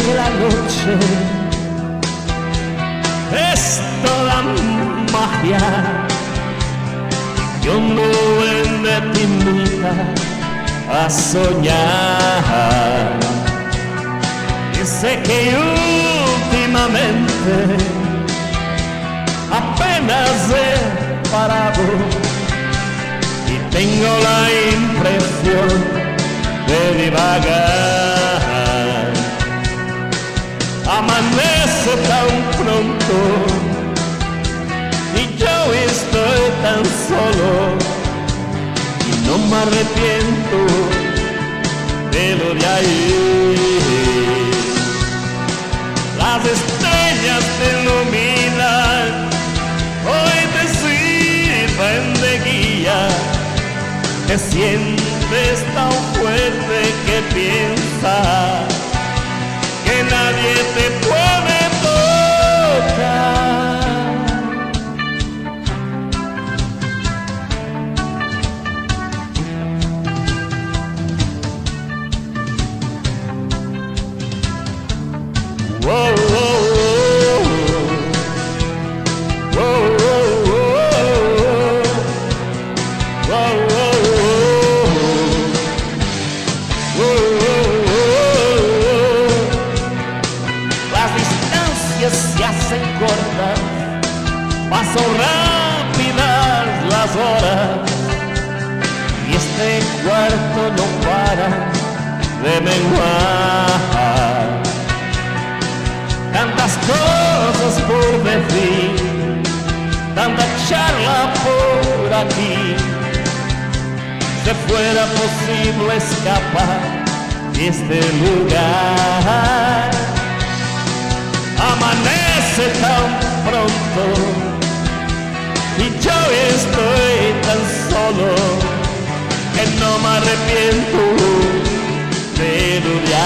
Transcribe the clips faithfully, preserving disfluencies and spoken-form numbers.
que la noche es toda magia, y un duende te invita a soñar. Dice que últimamente apenas he parado y tengo la impresión de divagar. Amanece tan pronto y yo estoy tan solo, y no me arrepiento de lo de ayer. Las estrellas te iluminan, hoy te sirven de guía. Te sientes tan fuerte que piensas que nadie te puede tocar. Whoa, whoa, whoa, whoa, whoa, whoa, whoa. Se hacen cortas, pasan rápidas las horas, y este cuarto no para de menguar. Tantas cosas por decir, tanta charla por aquí. Si fuera posible escapar de este lugar. Amanece tan pronto y yo estoy tan solo que no me arrepiento de lo de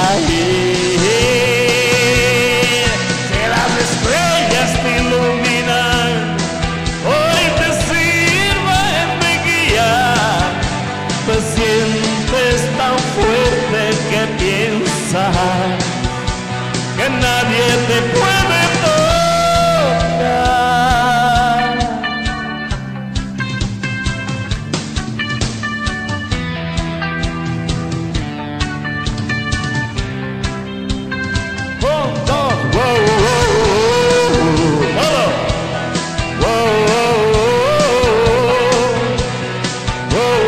ayer. Que las estrellas te iluminan, hoy te sirven de guía. Te sientes tan fuerte que piensas que nadie te puede tocar. Un, dos, wow, wow, wow, wow, wow,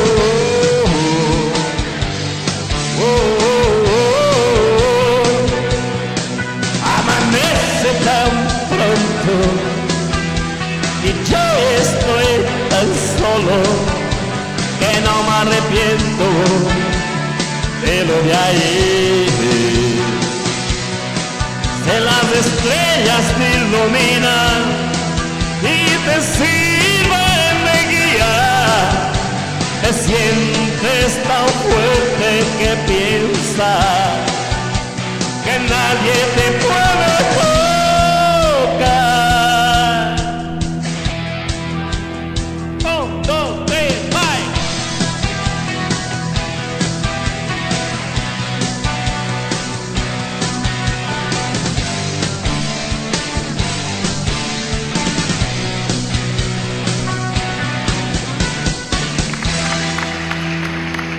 tan pronto y yo estoy tan solo que no me arrepiento de lo de ayer. Que las estrellas te iluminan y te sirven de guía. Te sientes tan fuerte que piensas que nadie te puede tocar. Un, dos, tres, bye.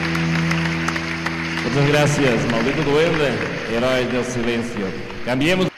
Muchas gracias, maldito duende, héroe del silencio. Cambiemos.